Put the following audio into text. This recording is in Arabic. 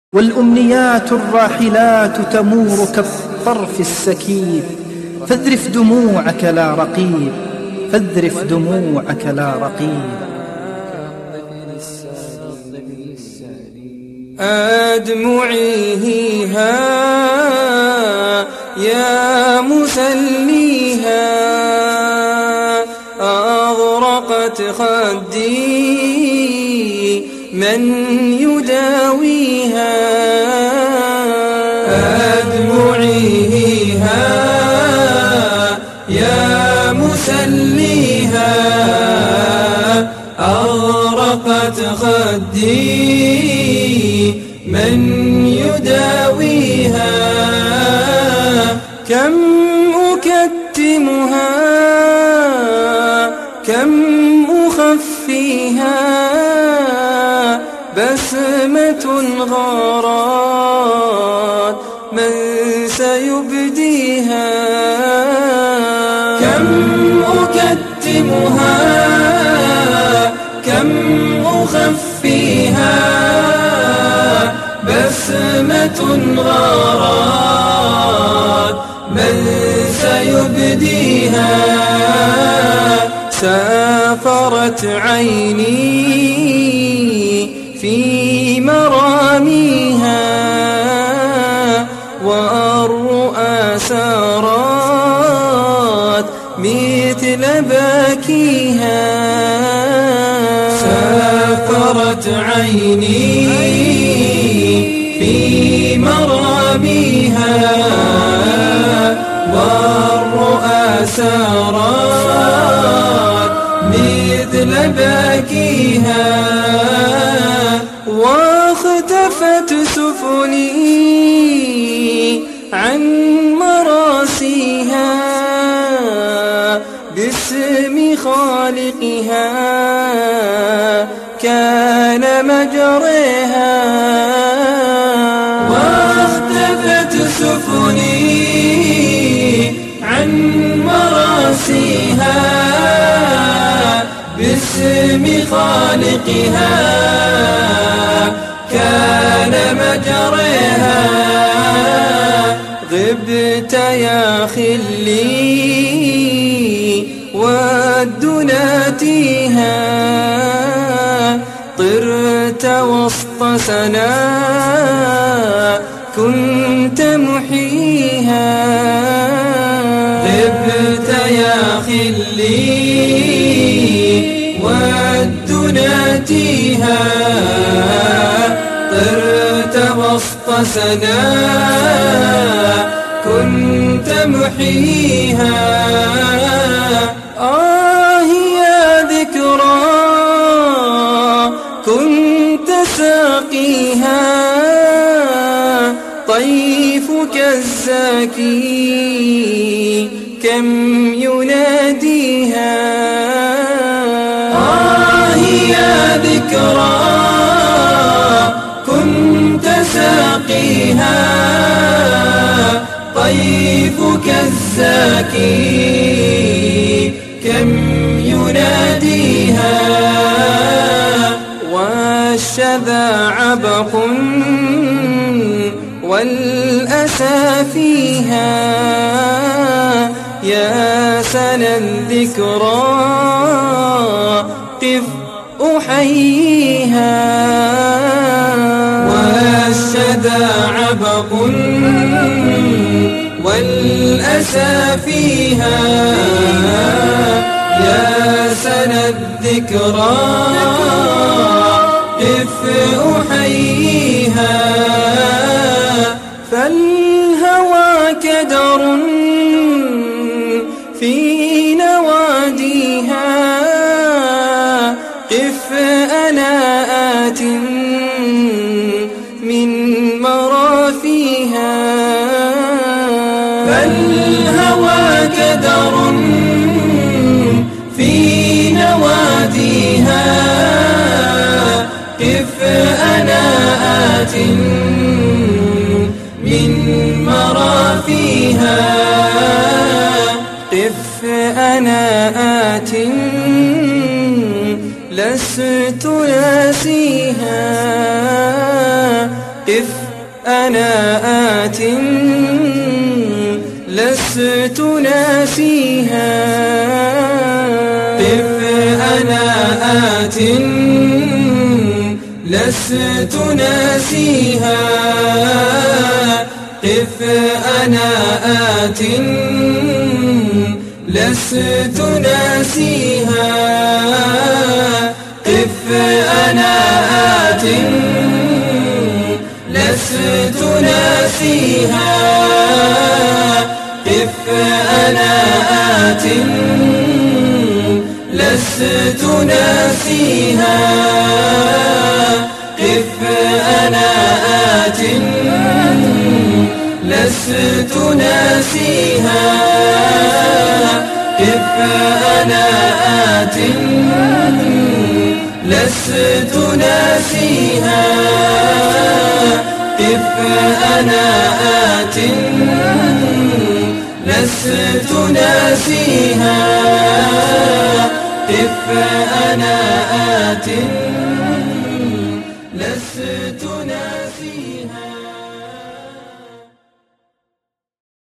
والأمنيات الراحلات تمور كالطرف السكيب، فاذرف دموعك لا رقيب، فاذرف دموعك لا رقيب. أدمعي ها يا مسليها، أغرقت خدي من يداويها. أدمعي ها يا مسليها، أغرقت خدي من يداويها. كم أكتمها كم أخفيها، بسمة غارات من سيبديها. كم أكتمها كم أخفيها، بسمة غارات من سيبديها. سافرت عيني في مراميها، والرؤى سارت مثل باكيها. سافرت عيني في مراميها، والرؤى سارت مثل باكيها. واختفت سفني عن مراسيها، باسم خالقها كان مجريها. واختفت سفني عن مراسيها، باسم خالقها كان مجريها. غبت يا خلي والدنا تيها، طرت وسط سنا كنت محيها. غبت يا خلي والدنا تيها، طرت وسط سنا كنت محيها. يا ذكرى كنت ساقيها، طيفك الزاكي كم يناديها. يا ذكرى كنت ساقيها، طيفك الزاكي كم يناديها. والشذا عبق والأسى فيها، يا سنا الذكرى قف أحييها. والشذا عبق والأسى فيها، يا سنا الذكرى قف أحييها. فالهوى كدر في نواديها، قف أنا آت من مرافيها. فالهوى كدر في نواديها، قف أنا آت من مرافيها. قف أنا آت لست ناسيها، قف أنا آت لست ناسيها قف أنا آت لست ناسيها قف أنا آت لست ناسيها قف أنا آت لست ناسيها قف أنا آت لست ناسيها قف أنا آت لست ناسيها قف أنا آت لست ناسيها قف أنا آت لست ناسيها قف أنا آت لست ناسيها